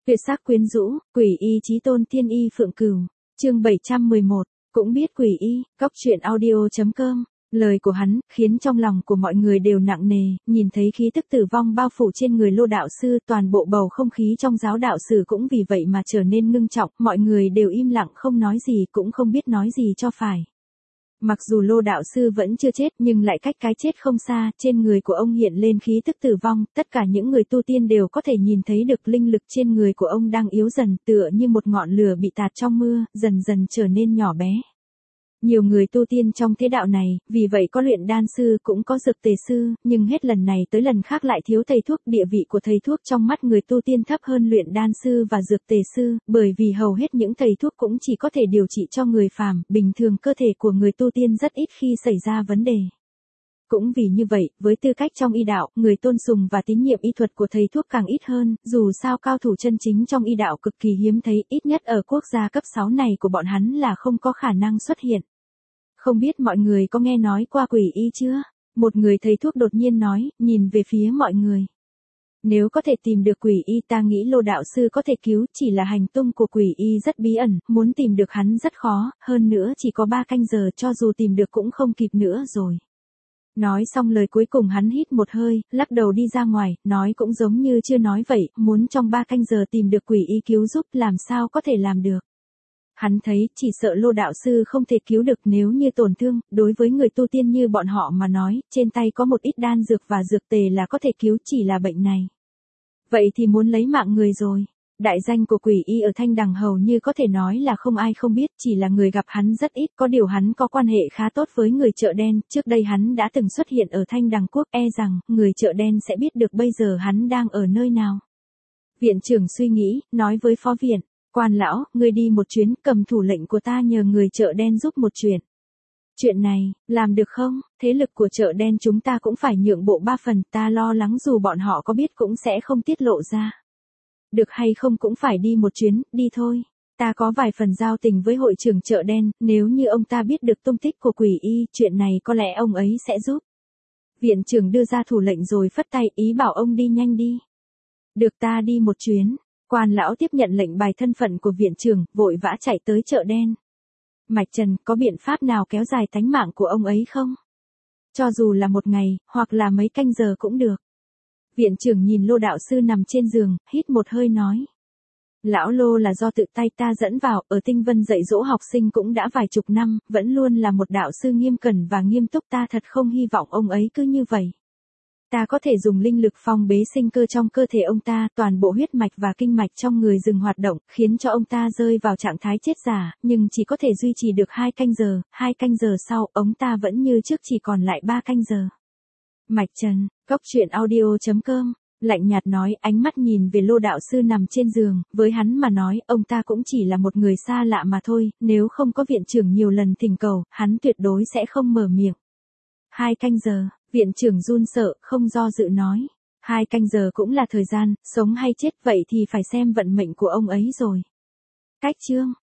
Tuyệt sắc quyến rũ, quỷ y chí tôn tiên y phượng cửu. Chương 711, cũng biết quỷ y, cóc truyện audio.com. Lời của hắn khiến trong lòng của mọi người đều nặng nề, nhìn thấy khí tức tử vong bao phủ trên người Lô đạo sư, toàn bộ bầu không khí trong giáo đạo sử cũng vì vậy mà trở nên ngưng trọng, mọi người đều im lặng không nói gì, cũng không biết nói gì cho phải. Mặc dù Lô đạo sư vẫn chưa chết nhưng lại cách cái chết không xa, trên người của ông hiện lên khí tức tử vong, tất cả những người tu tiên đều có thể nhìn thấy được linh lực trên người của ông đang yếu dần, tựa như một ngọn lửa bị tạt trong mưa, dần dần trở nên nhỏ bé. Nhiều người tu tiên trong thế đạo này, vì vậy có luyện đan sư cũng có dược tề sư, nhưng hết lần này tới lần khác lại thiếu thầy thuốc. Địa vị của thầy thuốc trong mắt người tu tiên thấp hơn luyện đan sư và dược tề sư, bởi vì hầu hết những thầy thuốc cũng chỉ có thể điều trị cho người phàm, bình thường cơ thể của người tu tiên rất ít khi xảy ra vấn đề. Cũng vì như vậy, với tư cách trong y đạo, người tôn sùng và tín nhiệm y thuật của thầy thuốc càng ít hơn, dù sao cao thủ chân chính trong y đạo cực kỳ hiếm thấy, ít nhất ở quốc gia cấp 6 này của bọn hắn là không có khả năng xuất hiện. Không biết mọi người có nghe nói qua quỷ y chưa? Một người thầy thuốc đột nhiên nói, nhìn về phía mọi người. Nếu có thể tìm được quỷ y, ta nghĩ Lô đạo sư có thể cứu, chỉ là hành tung của quỷ y rất bí ẩn, muốn tìm được hắn rất khó, hơn nữa chỉ có 3 canh giờ, cho dù tìm được cũng không kịp nữa rồi. Nói xong lời cuối cùng hắn hít một hơi, lắc đầu đi ra ngoài, nói cũng giống như chưa nói vậy, muốn trong 3 canh giờ tìm được quỷ y cứu giúp, làm sao có thể làm được. Hắn thấy, chỉ sợ Lô đạo sư không thể cứu được, nếu như tổn thương, đối với người tu tiên như bọn họ mà nói, trên tay có một ít đan dược và dược tề là có thể cứu, chỉ là bệnh này. Vậy thì muốn lấy mạng người rồi. Đại danh của quỷ y ở Thanh Đằng hầu như có thể nói là không ai không biết, chỉ là người gặp hắn rất ít, có điều hắn có quan hệ khá tốt với người chợ đen, trước đây hắn đã từng xuất hiện ở Thanh Đằng quốc, e rằng, người chợ đen sẽ biết được bây giờ hắn đang ở nơi nào. Viện trưởng suy nghĩ, nói với phó viện, quan lão, ngươi đi một chuyến, cầm thủ lệnh của ta nhờ người chợ đen giúp một chuyện. Chuyện này, làm được không? Thế lực của chợ đen chúng ta cũng phải nhượng bộ 3 phần, ta lo lắng dù bọn họ có biết cũng sẽ không tiết lộ ra. Được hay không cũng phải đi một chuyến, đi thôi. Ta có vài phần giao tình với hội trưởng chợ đen, nếu như ông ta biết được tung tích của quỷ y, chuyện này có lẽ ông ấy sẽ giúp. Viện trưởng đưa ra thủ lệnh rồi phất tay, ý bảo ông đi nhanh đi. Được, ta đi một chuyến. Quan lão tiếp nhận lệnh bài thân phận của viện trưởng, vội vã chạy tới chợ đen. Mạch Trần, có biện pháp nào kéo dài tánh mạng của ông ấy không? Cho dù là một ngày, hoặc là mấy canh giờ cũng được. Viện trưởng nhìn Lô đạo sư nằm trên giường, hít một hơi nói. Lão Lô là do tự tay ta dẫn vào, ở Tinh Vân dạy dỗ học sinh cũng đã vài chục năm, vẫn luôn là một đạo sư nghiêm cẩn và nghiêm túc, ta thật không hy vọng ông ấy cứ như vậy. Ta có thể dùng linh lực phong bế sinh cơ trong cơ thể ông ta, toàn bộ huyết mạch và kinh mạch trong người dừng hoạt động, khiến cho ông ta rơi vào trạng thái chết giả, nhưng chỉ có thể duy trì được 2 canh giờ, 2 canh giờ sau, ông ta vẫn như trước chỉ còn lại 3 canh giờ. Mạch Trần, cóc truyện audio.com, lạnh nhạt nói, ánh mắt nhìn về Lô đạo sư nằm trên giường, với hắn mà nói, ông ta cũng chỉ là một người xa lạ mà thôi, nếu không có viện trưởng nhiều lần thỉnh cầu, hắn tuyệt đối sẽ không mở miệng. 2 canh giờ, viện trưởng run sợ, không do dự nói. 2 canh giờ cũng là thời gian, sống hay chết vậy thì phải xem vận mệnh của ông ấy rồi. Cách chương.